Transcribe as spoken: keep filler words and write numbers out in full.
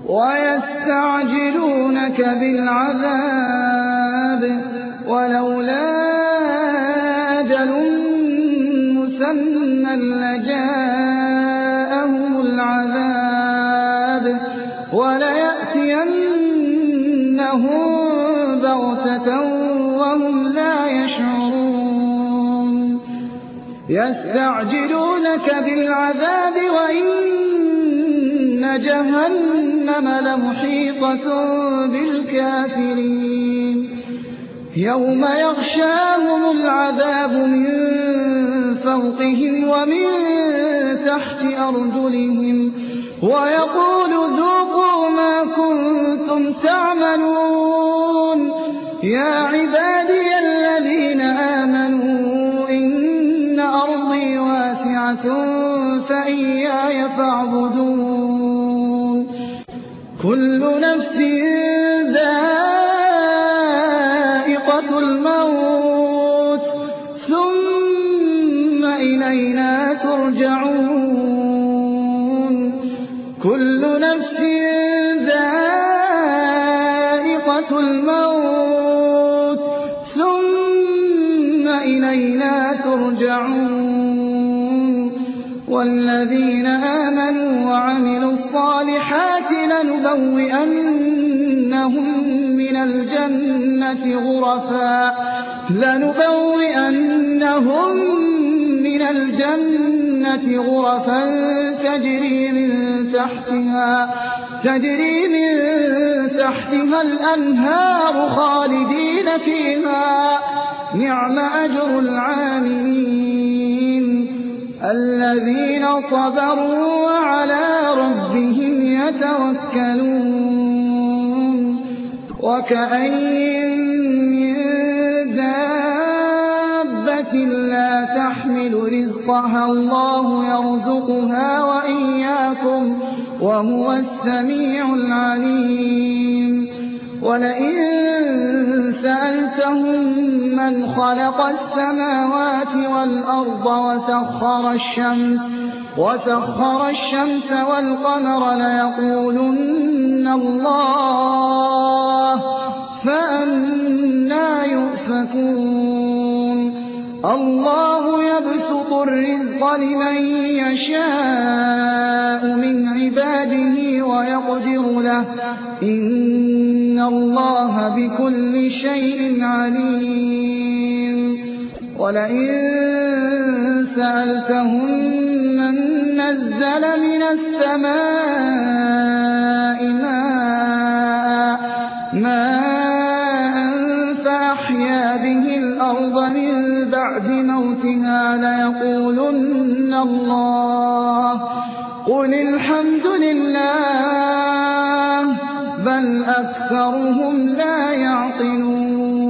ويستعجلونك بالعذاب ولولا أجل مسمى لجاءهم العذاب وليأتينهم بغتة وهم لا يشعرون يستعجلونك بالعذاب وإن جهنم لمحيطة بالكافرين يوم يغشاهم العذاب من فوقهم ومن تحت أرجلهم ويقول ذوقوا ما كنتم تعملون يا عبادي الذين آمنوا إن أرضي واسعة فإياي فاعبدون كل نفس ذائقة الموت ثم إلينا ترجعون كل نفس ذائقة الموت ثم إلينا ترجعون والذين آمنوا وعملوا الصالحات لنبوئنهم من الجنة غرفا لنبوئنهم من الجنة غرفا تجري من تحتها تجري من تحتها الأنهار خالدين فيها نعم أجر العاملين الذين صبروا وعلى ربهم يتوكلون وكأين من دابة لا تحمل رزقها الله يرزقها وإياكم وهو السميع العليم ولئن سألتهم من خلق السماوات والأرض وسخر الشمس وسخر الشمس والقمر ليقولن الله فأنى يؤفكون الله يبسط الرزق لمن يشاء من عباده ويقدر له إن الله بكل شيء عليم ولئن سألتهم من نزل من السماء ماء ماء فأحيا به الأرض من بعد موتها ليقولن الله قل الحمد لله بل أكثرهم لا يعقلون